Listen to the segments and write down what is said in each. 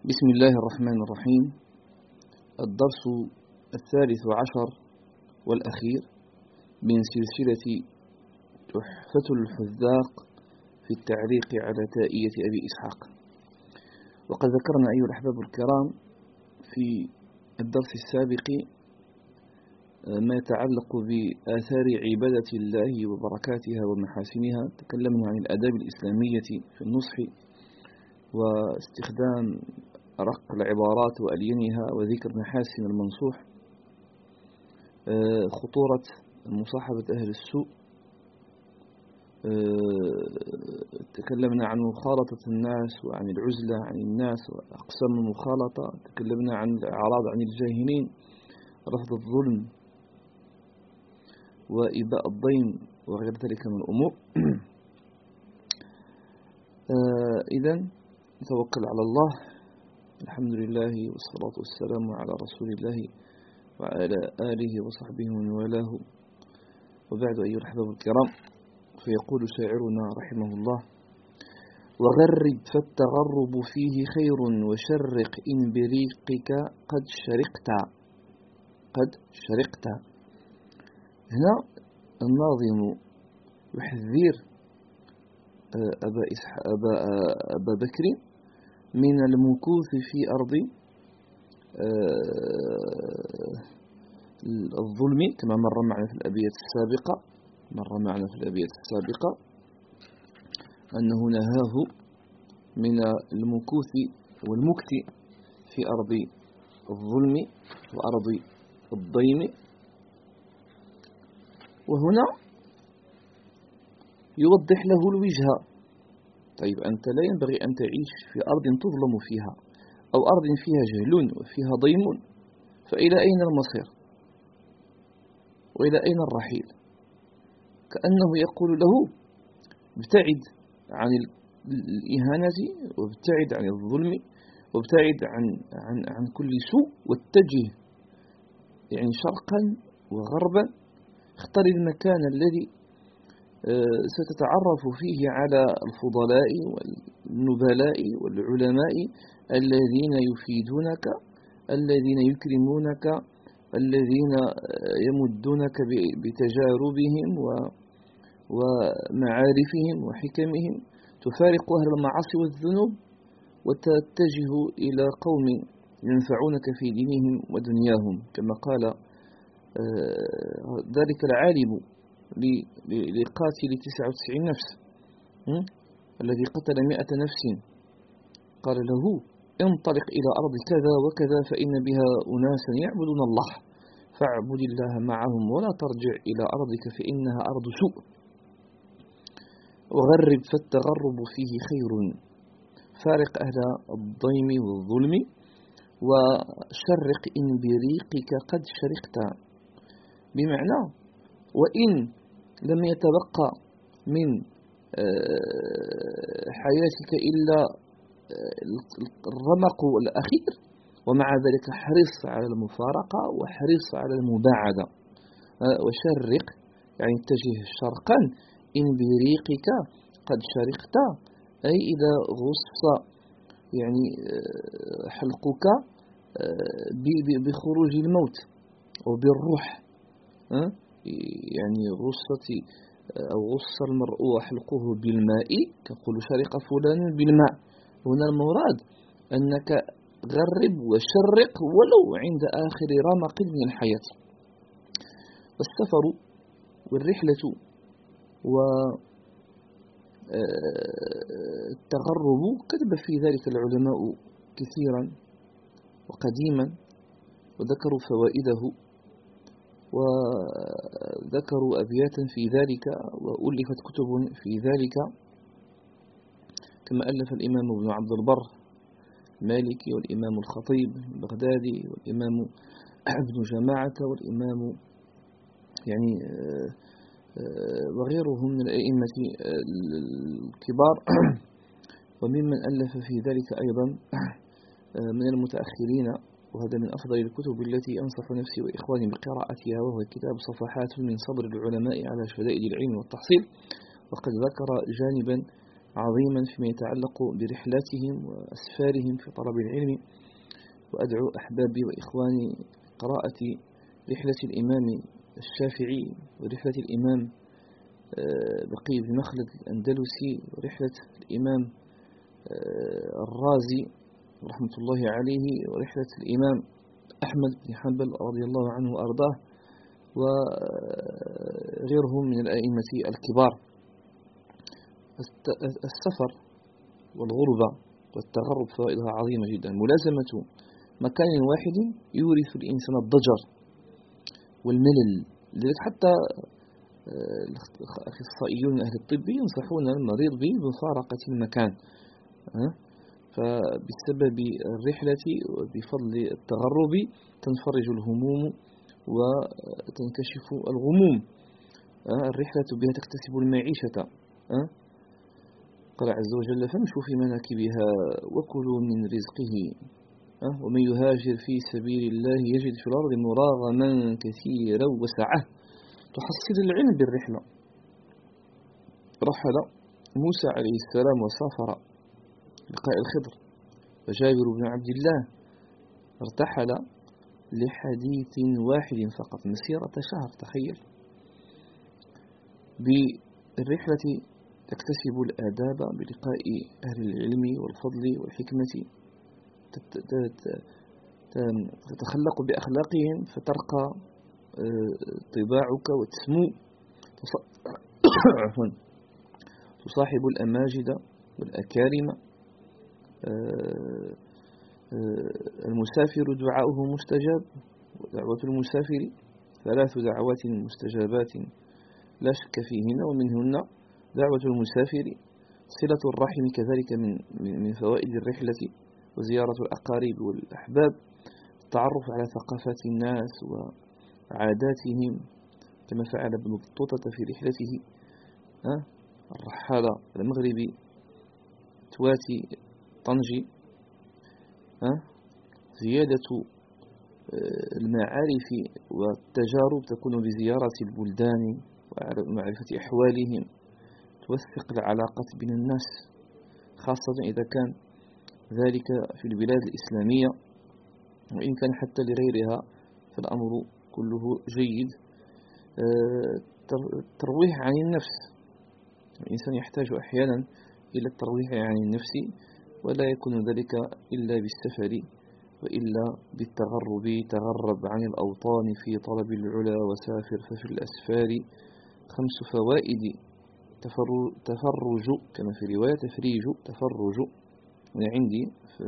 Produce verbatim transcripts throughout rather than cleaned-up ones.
بسم الله الرحمن الرحيم. الدرس الثالث عشر والأخير من سلسلة تحفة الحذاق في التعليق على تائية أبي إسحاق. وقد ذكرنا أيها الأحباب الكرام في الدرس السابق ما يتعلق بآثار عبادة الله وبركاتها ومحاسنها. تكلمنا عن الآداب الإسلامية في النصح واستخدام أرق العبارات وألينها وذكر محاسن المنصوح، خطورة مصاحبة أهل السوء، تكلمنا عن مخالطة الناس وعن العزلة عن الناس وأقسام المخالطة، تكلمنا عن الإعراض عن الجاهلين، رفض الظلم وإباء الضيم وغير ذلك من الأمور. إذن نتوكل على الله. الحمد لله والصلاة والسلام على رسول الله وعلى آله وصحبه ومن والاه، وبعد أيها الأحباب الكرام، فيقول شاعرنا رحمه الله: وغرب فالتغرب فيه خير، وشرق إن بريقك قد شرقت. قد شرقت. هنا الناظم يحذر أبا, أبا, أبا بكر من المكوث في أرض الظلم، كما مر معنا في الأبيات السابقة مر معنا في الأبيات السابقة أنه نهاه من المكوث والمكت في أرض الظلم وأرض الضيم. وهنا يوضح له الوجهة. طيب أنت لا ينبغي أن تعيش في أرض تظلم فيها أو أرض فيها جهل وفيها ضيم، فإلى أين المصير وإلى أين الرحيل؟ كأنه يقول له: ابتعد عن الإهانة وابتعد عن الظلم وابتعد عن, عن, عن كل سوء، واتجه يعني شرقا وغربا، اختر المكان الذي ستتعرف فيه على الفضلاء والنبلاء والعلماء الذين يفيدونك، الذين يكرمونك، الذين يمدونك بتجاربهم ومعارفهم وحكمهم. تفارق أهل المعاصي والذنوب وتتجه إلى قوم ينفعونك في دينهم ودنياهم، كما قال ذلك العالم لقاتل تسعة وتسعين نفس الذي قتل مئة نفس، قال له: انطلق إلى أرض كذا وكذا فإن بها أناسا يعبدون الله، فاعبد الله معهم ولا ترجع إلى أرضك فإنها أرض سوء. وغرب فالتغرب فيه خير، فارق أهل الضيم والظلم، وشرق إن بريقك قد شرقت، بمعنى وإن لم يتبقى من حياتك إلا الرمق الأخير، ومع ذلك حرص على المفارقة وحرص على المباعدة. وشرق يعني اتجه شرقا، إن بريقك قد شرقت أي إذا غص يعني حلقك بخروج الموت وبالروح، يعني غصة أو غص المرء وحلقه بالماء، تقول شرق فلان بالماء. هنا المراد أنك غرب وشرق ولو عند آخر رمق من الحياة. والسفر والرحلة والتغرب كتب في ذلك العلماء كثيرا وقديما، وذكروا فوائده وذكروا أبياتا في ذلك، وألفت كتب في ذلك، كما ألف الإمام ابن عبد البر المالكي والإمام الخطيب البغدادي والإمام ابن جماعة والإمام يعني وغيرهم من الأئمة الكبار. وممن ألف في ذلك أيضا من المتأخرين، وهذا من أفضل الكتب التي أنصح نفسي وإخواني بقراءتها، وهو كتاب صفحات من صدر العلماء على شدائد العلم والتحصيل. وقد ذكر جانبا عظيما فيما يتعلق برحلاتهم وأسفارهم في طلب العلم. وأدعو أحبابي وإخواني قراءة رحلة الإمام الشافعي ورحلة الإمام بقي بن مخلد الأندلسي ورحلة الإمام الرازي رحمة الله عليه ورحلة الإمام أحمد بن حنبل رضي الله عنه وأرضاه وغيرهم من الأئمة الكبار. السفر والغربة والتغرب فوائدها عظيمة جدا. ملازمة مكان واحد يورث الإنسان الضجر والملل، لذلك حتى الأخصائيون أهل الطب ينصحون المريض بمفارقة المكان، فبسبب الرحلة وبفضل التغرب تنفرج الهموم وتنكشف الغموم. الرحلة بها تكتسب المعيشة. قال عز وجل: فامشوا في مناكبها وكلوا من رزقه ومن يهاجر في سبيل الله يجد في الأرض مراغما كثيرا وسعة. تحصل العلم بالرحلة. رحل موسى عليه السلام وسافر لقاء الخضر، وجابر بن عبد الله ارتحل لحديث واحد فقط مسيرة شهر. تخيل. بالرحلة تكتسب الآداب بلقاء أهل العلم والفضل والحكمة، تتخلق بأخلاقهم فترقى طباعك وتسمو. تصاحب الأماجد والأكارم. المسافر دعاؤه مستجاب، ودعوة المسافر ثلاث دعوات مستجابات لا شك فيهن، ومنهن دعوة المسافر، صلة الرحم كذلك من من فوائد الرحلة، وزيارة الأقارب والأحباب، التعرف على ثقافات الناس وعاداتهم كما فعل ابن بطوطة في رحلته الرحالة المغربي تواتي طنجي. زيادة المعارف والتجارب تكون بزيارة البلدان ومعرفة أحوالهم، توثق العلاقات بين الناس، خاصة إذا كان ذلك في البلاد الإسلامية، وإن كان حتى لغيرها فالأمر كله جيد. الترويح عن النفس، الإنسان يحتاج أحيانا إلى الترويح عن النفس، ولا يكون ذلك إلا بالسفر وإلا بالتغرب. تغرب عن الأوطان في طلب العلا وسافر ففي الأسفار خمس فوائد. تفرج كما في رواية تفريج، تفرج من عندي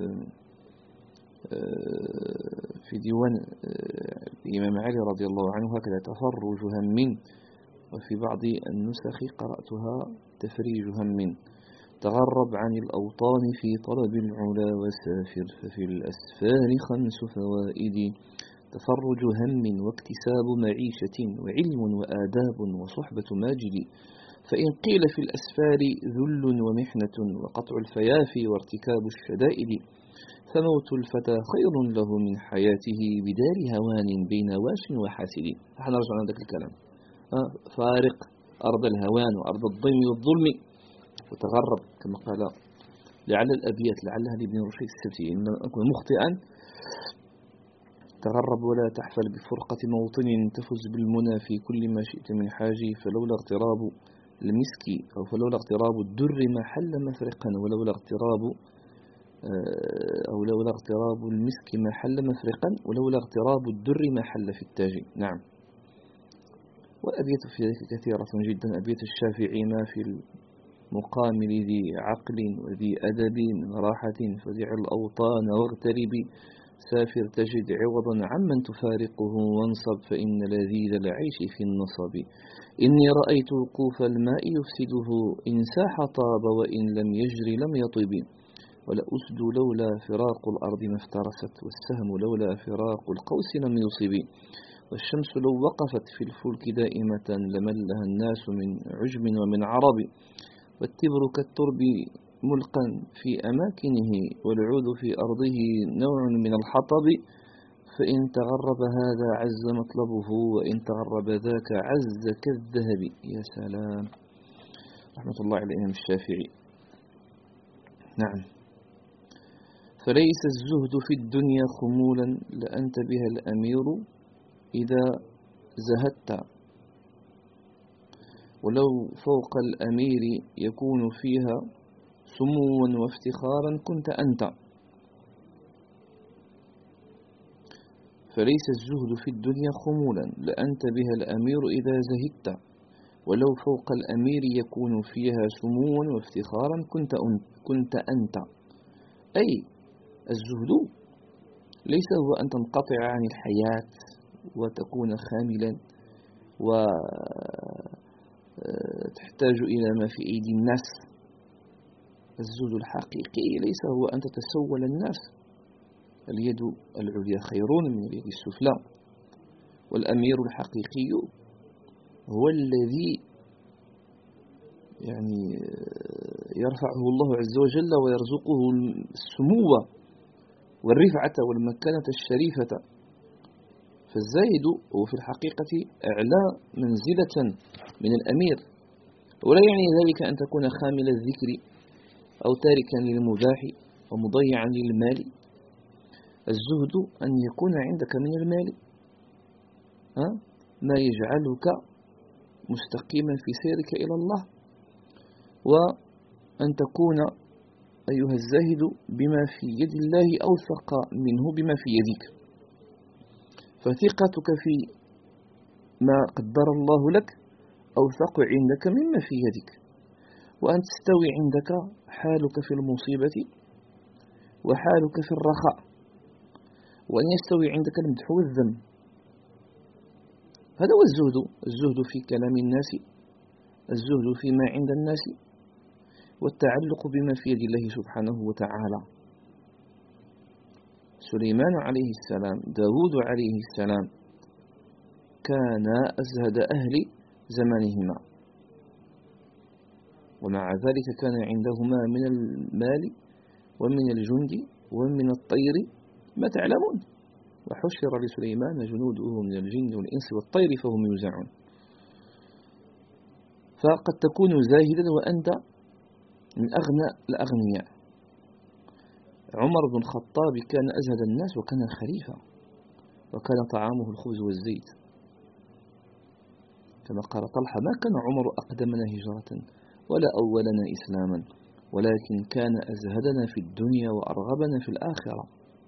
في ديوان الإمام علي رضي الله عنه هكذا: تفرج هم، وفي بعض النسخ قرأتها تفريج هم. تغرب عن الأوطان في طلب العلا وسافر ففي الأسفار خمس فوائد. تفرج هم واكتساب معيشة وعلم وآداب وصحبة ماجد. فإن قيل في الأسفار ذل ومحنة وقطع الفيافي وارتكاب الشدائد، فموت الفتى خير له من حياته بدار هوان بين واش وحاسد. نرجع عن ذلك الكلام. فارق أرض الهوان وأرض الضيم والظلم وتغرب كما قال. لعل الأبيات لعلها لابن رشيد السبتي: إن أكون مخطئا: تغرب ولا تحفل بفرقة موطن، تفز بالمنى في كل ما شئت من حاجي. فلولا اغتراب المسك أو فلولا اغتراب الدر ما حل مفرقا، ولولا اغتراب أو لولا اغتراب المسك ما حل مفرقا، ولولا اغتراب الدر ما حل في التاج. نعم. والأبيات في ذلك كثيرة جدا. أبيات الشافعي: ما في المقام لذي عقل وذي أدب من راحة فدع الأوطان واغترب. سافر تجد عوضا عمن تفارقه وانصب، فإن لذيذ العيش في النصب. إني رأيت وقوف الماء يفسده، إن ساح طاب وإن لم يجري لم يطب. ولأسد لولا فراق الأرض ما افترست، والسهم لولا فراق القوس لم يصب. والشمس لو وقفت في الفلك دائمة لملها الناس من عجم ومن عرب. والتبر كالترب ملقا في أماكنه، والعود في أرضه نوع من الحطب. فإن تغرب هذا عز مطلبه، وإن تغرب ذاك عز كالذهب. يا سلام، رحمة الله على الإمام الشافعي. نعم. فليس الزهد في الدنيا خمولا لأنت بها الأمير إذا زهدت، ولو فوق الأمير يكون فيها سموا وافتخارا كنت أنت. فليس الزهد في الدنيا خمولا لأنت بها الأمير إذا زهدت، ولو فوق الأمير يكون فيها سموا وافتخارا كنت كنت أنت. أي الزهد ليس هو أن تنقطع عن الحياة وتكون خاملا وتحتاج إلى ما في أيدي الناس. الزهد الحقيقي ليس هو أن تتسول الناس، اليد العليا خير من اليد السفلى. والأمير الحقيقي هو الذي يعني يرفعه الله عز وجل ويرزقه السمو والرفعة والمكانة الشريفة. فالزاهد هو في الحقيقة أعلى منزلة من الأمير، ولا يعني ذلك أن تكون خامل الذكر أو تاركا للمباح ومضيعا للمال. الزهد أن يكون عندك من المال ما يجعلك مستقيما في سيرك إلى الله، وأن تكون أيها الزاهد بما في يد الله أوثق منه بما في يدك. فثقتك في ما قدر الله لك أوثق عندك مما في يدك، وأن تستوي عندك حالك في المصيبة وحالك في الرخاء، وأن يستوي عندك المدح والذم. هذا هو الزهد. الزهد في كلام الناس، الزهد فيما عند الناس، والتعلق بما في يد الله سبحانه وتعالى. سليمان عليه السلام، داود عليه السلام، كان أزهد أهل زمانهما، ومع ذلك كان عندهما من المال ومن الجند ومن الطير ما تعلمون. وحشر لسليمان جنوده من الجن والإنس والطير فهم يوزعون. فقد تكون زاهدا وأنت من أغنى الأغنياء. عمر بن الخطاب كان أزهد الناس وكان خليفة، وكان طعامه الخبز والزيت، كما قال طلحة: ما كان عمر أقدمنا هجرة ولا أولنا إسلاما، ولكن كان أزهدنا في الدنيا وأرغبنا في الآخرة.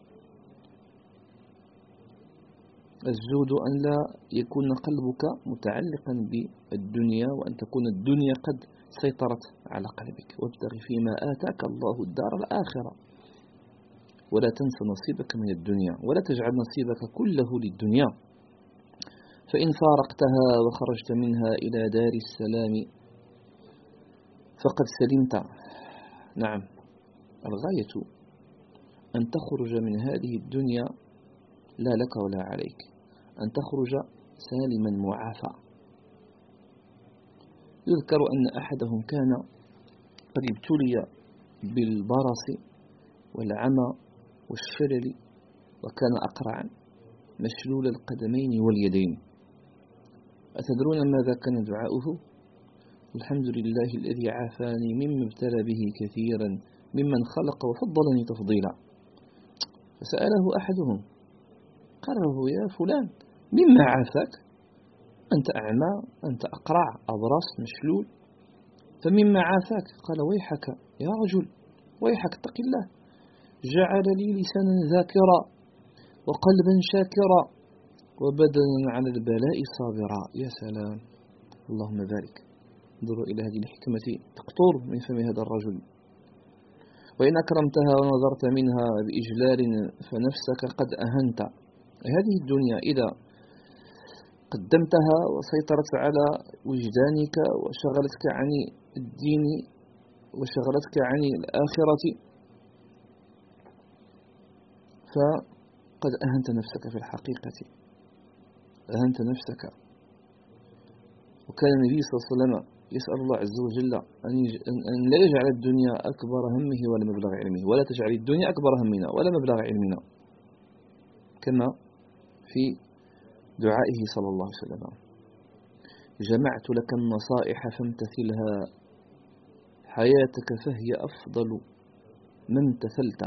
الزهد أن لا يكون قلبك متعلقا بالدنيا، وأن تكون الدنيا قد سيطرت على قلبك. وابتغ فيما آتاك الله الدار الآخرة ولا تنس نصيبك من الدنيا، ولا تجعل نصيبك كله للدنيا، فإن فارقتها وخرجت منها إلى دار السلام فقد سلمت. نعم، الغاية أن تخرج من هذه الدنيا لا لك ولا عليك، أن تخرج سالما معافى. يذكر أن أحدهم كان قد ابتلي بالبرص والعمى والشلل، وكان أقرعا مشلول القدمين واليدين. أتدرون ماذا كان دعاؤه؟ الحمد لله الذي عافاني مما ابتلى به كثيرا ممن خلق وفضلني تفضيلا. فسأله أحدهم قال له: يا فلان، مما عافاك؟ أنت أعمى، أنت أقرع، أبرص، مشلول، فمما عافاك؟ قال: ويحك يا رجل، ويحك اتق الله، جعل لي لسانا ذاكرا وقلبا شاكرا وبدنا على البلاء صابرا. يا سلام، اللهم بارك. انظروا إلى هذه الحكمة تقطر من فم هذا الرجل. وإن أكرمتها ونظرت منها بإجلال فنفسك قد أهنت. هذه الدنيا إذا قدمتها وسيطرت على وجدانك وشغلتك عن الدين وشغلتك عن الآخرة فقد أهنت نفسك في الحقيقة، أهنت نفسك. وكان النبي صلى الله عليه وسلم يسأل الله عز وجل أن لا يجعل الدنيا أكبر همه ولا مبلغ علمه، ولا تجعل الدنيا أكبر همنا ولا مبلغ علمنا، كما في دعائه صلى الله عليه وسلم: جمعت لك النصائح فامتثلها، حياتك فهي أفضل ما امتثلت،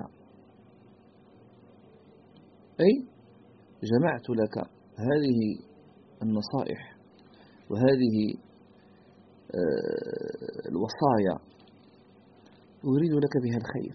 أي جمعت لك هذه النصائح وهذه الوصايا أريد لك بها الخير،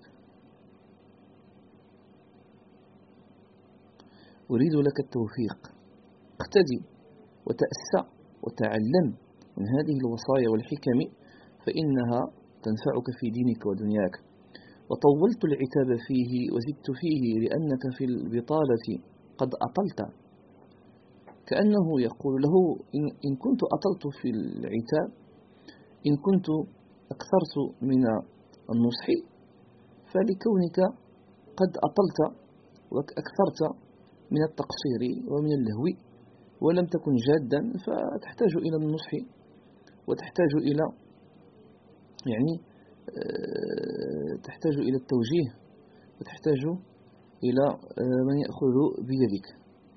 أريد لك التوفيق. اقتدي وتأسى وتعلم من هذه الوصايا والحكم فإنها تنفعك في دينك ودنياك. وطولت العتاب فيه وزدت فيه لأنك في البطالة قد أطلت، كأنه يقول له إن كنت أطلت في العتاب، إن كنت أكثرت من النصح فلكونك قد أطلت وأكثرت من التقصير ومن اللهو ولم تكن جادا، فتحتاج إلى النصح وتحتاج إلى يعني تحتاج إلى التوجيه وتحتاج إلى من يأخذ بيدك،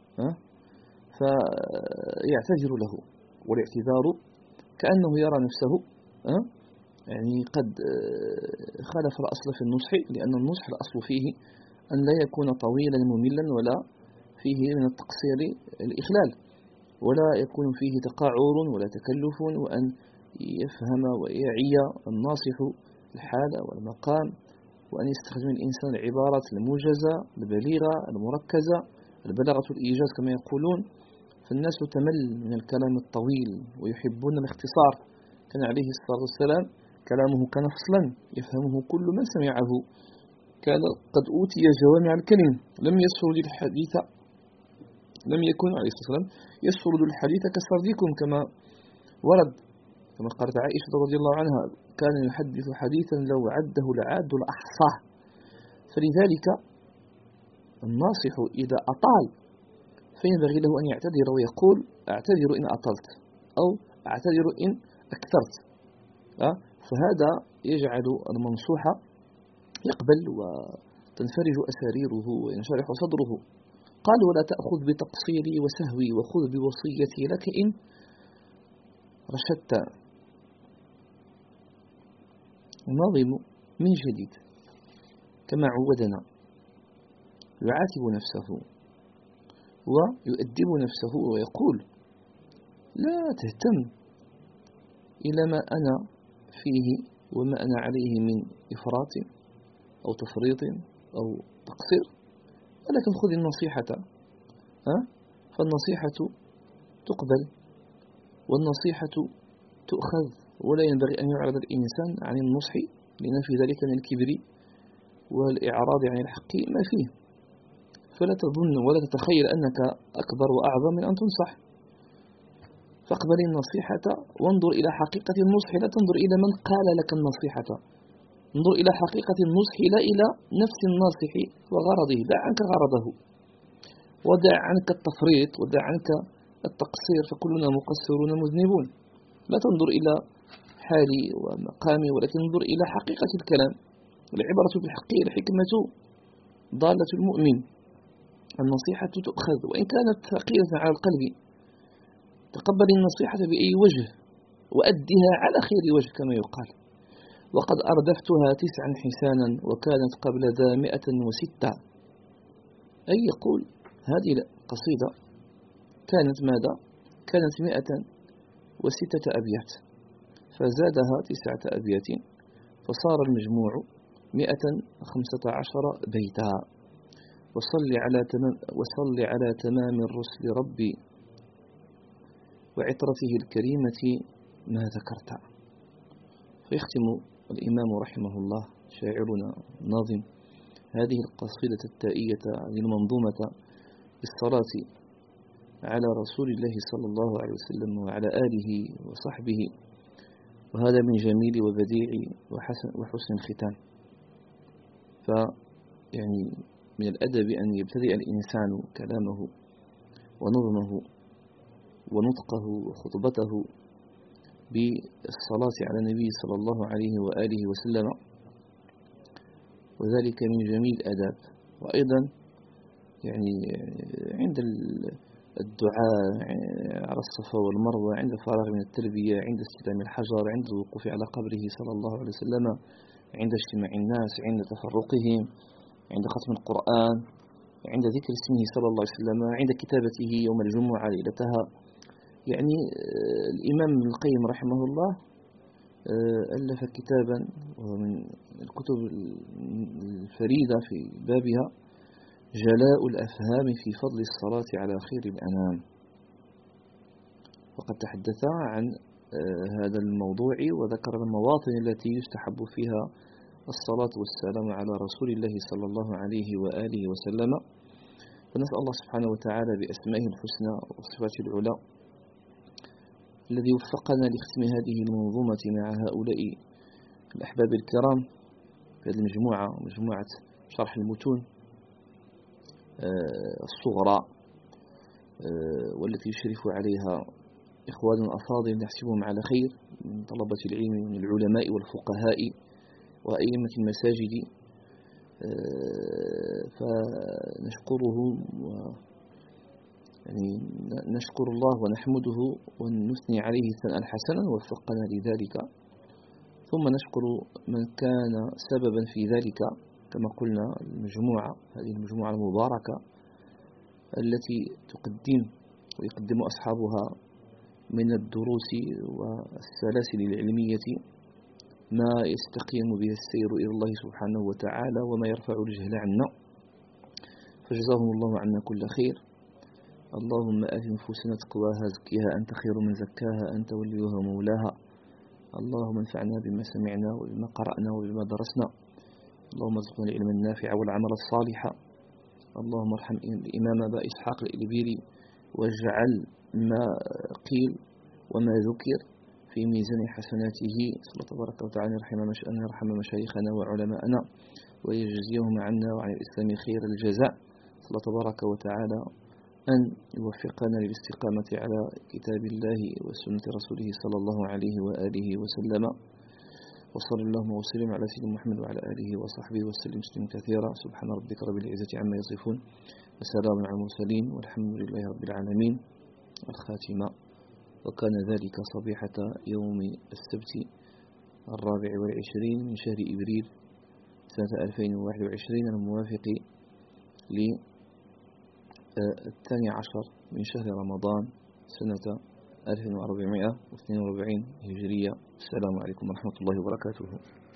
فيعتذر له. والاعتذار كأنه يرى نفسه يعني قد خالف الأصل في النصح، لأن النصح الأصل فيه أن لا يكون طويلا مملا ولا فيه من التقصير الإخلال، ولا يكون فيه تقعر ولا تكلف، وأن يفهم ويعي الناصح الحال والمقام، وأن يستخدم الإنسان العبارات الموجزة البليغة المركزة البلاغة الإيجاز كما يقولون. فالناس تمل من الكلام الطويل ويحبون الاختصار. كان عليه الصلاة والسلام كلامه كان فصلا يفهمه كل من سمعه، كان قد أوتي جوامع الكلم، لم يسرد الحديث لم يكن عليه الصلاة والسلام يسرد الحديث كسردكم كما ورد، كما قالت عائشة رضي الله عنها كان يحدث حديثا لو عده لعاد الأحصاه. فلذلك الناصح إذا أطال فينبغي له أن يعتذر ويقول أعتذر إن أطلت أو أعتذر إن أكثرت، فهذا يجعل المنصوح يقبل وتنفرج أساريره وينشرح صدره. قال ولا تأخذ بتقصيري وسهوي وخذ بوصيتي لك إن رشدت. الناظم من جديد كما عودنا يعاتب نفسه ويؤدب نفسه ويقول لا تهتم إلى ما أنا فيه وما أنا عليه من إفراط أو تفريط أو تقصير، ولكن خذ النصيحة، أه؟ فالنصيحة تقبل والنصيحة تؤخذ، ولا ينبغي أن يعرض الإنسان عن النصح لأن في ذلك من الكبر والإعراض عن الحق ما فيه. فلا تظن ولا تتخيل أنك أكبر وأعظم من أن تنصح، فاقبل النصيحة وانظر إلى حقيقة النصح، لا تنظر إلى من قال لك النصيحة، انظر إلى حقيقة النصح لا إلى نفس الناصح وغرضه. دع عنك غرضه ودع عنك التفريط ودع عنك التقصير، فكلنا مقصرون مذنبون. لا تنظر إلى حالي ومقامي ولكن انظر إلى حقيقة الكلام. العبرة بالحق الحكمة ضالة المؤمن. النصيحة تؤخذ وإن كانت ثقيلة على القلب، تقبل النصيحة بأي وجه وأدها على خير وجه كما يقال. وقد أردفتها تسعا حسانا وكانت قبل ذا مئة وستة. أي يقول هذه القصيدة كانت ماذا؟ كانت مئة وستة أبيات فزادها تسعة أبيات فصار المجموع مئة وخمسة عشر بيتا. وصل على تمام, وصل على تمام الرسل ربي وعطرته الكريمة ما ذكرت. فيختم الإمام رحمه الله شاعرنا ناظم هذه القصيدة التائية المنظومة بالصلاة على رسول الله صلى الله عليه وسلم وعلى آله وصحبه، وهذا من جميل وبديع وحسن, وحسن الختام. فيعني من الأدب أن يبتدئ الإنسان كلامه ونظمه ونطقه وخطبته بالصلاة على النبي صلى الله عليه وآله وسلم، وذلك من جميل الآداب. وأيضا يعني عند الدعاء على الصفا والمروة، عند الفراغ من التلبية، عند استلام الحجر، عند الوقوف على قبره صلى الله عليه وسلم، عند اجتماع الناس، عند تفرقهم، عند ختم القرآن، عند ذكر اسمه صلى الله عليه وسلم، عند كتابته يوم الجمعة ليلتها. يعني الإمام ابن القيم رحمه الله ألف كتابا ومن الكتب الفريدة في بابها جلاء الأفهام في فضل الصلاة على خير الأنام، وقد تحدث عن هذا الموضوع وذكر المواطن التي يستحب فيها الصلاة والسلام على رسول الله صلى الله عليه وآله وسلم. فنسأل الله سبحانه وتعالى بأسمائه الحسنى وصفاته العلى الذي وفقنا لختم هذه المنظومة مع هؤلاء الأحباب الكرام في هذه المجموعة، مجموعة شرح المتون الصغرى، والتي يشرف عليها إخوان أفاضل نحسبهم على خير من طلبة العلم من العلماء والفقهاء وأئمة المساجد، فنشكرهم و يعني نشكر الله ونحمده ونثني عليه ثناء حسنا ووفقنا لذلك، ثم نشكر من كان سببا في ذلك كما قلنا المجموعة، هذه المجموعة المباركة التي تقدم ويقدم أصحابها من الدروس والسلاسل العلمية ما يستقيم به السير إلى الله سبحانه وتعالى وما يرفع الجهل عنا، فجزاهم الله عنا كل خير. اللهم آت نفوسنا تقواها زكيها أنت خير من زكاها أنت وليها ومولاها. اللهم انفعنا بما سمعنا وبما قرأنا وبما درسنا. اللهم ارزقنا العلم النافع والعمل الصالح. اللهم ارحم الإمام أبا إسحاق الإلبيري واجعل ما قيل وما ذكر في ميزان حسناته، صلى الله تبارك وتعالى أن يرحم مشايخنا وعلماءنا ويجزيهم عنا وعن الإسلام خير الجزاء، صلى الله تبارك وتعالى أن يوفقنا للاستقامة على كتاب الله وسنة رسوله صلى الله عليه وآله وسلم. وصلى اللهم وسلم على سيدنا محمد وعلى آله وصحبه وسلم تسليما كثيرا. سبحان ربك رب العزة عما يصفون وسلام على المرسلين والحمد لله رب العالمين. الخاتمة. وكان ذلك صبيحة يوم السبت الرابع والعشرين من شهر إبريل سنة ألفين وواحد وعشرين الموافق للثاني عشر من شهر رمضان سنة ألف وأربعمائة واثنين وأربعين هجرية. السلام عليكم ورحمة الله وبركاته.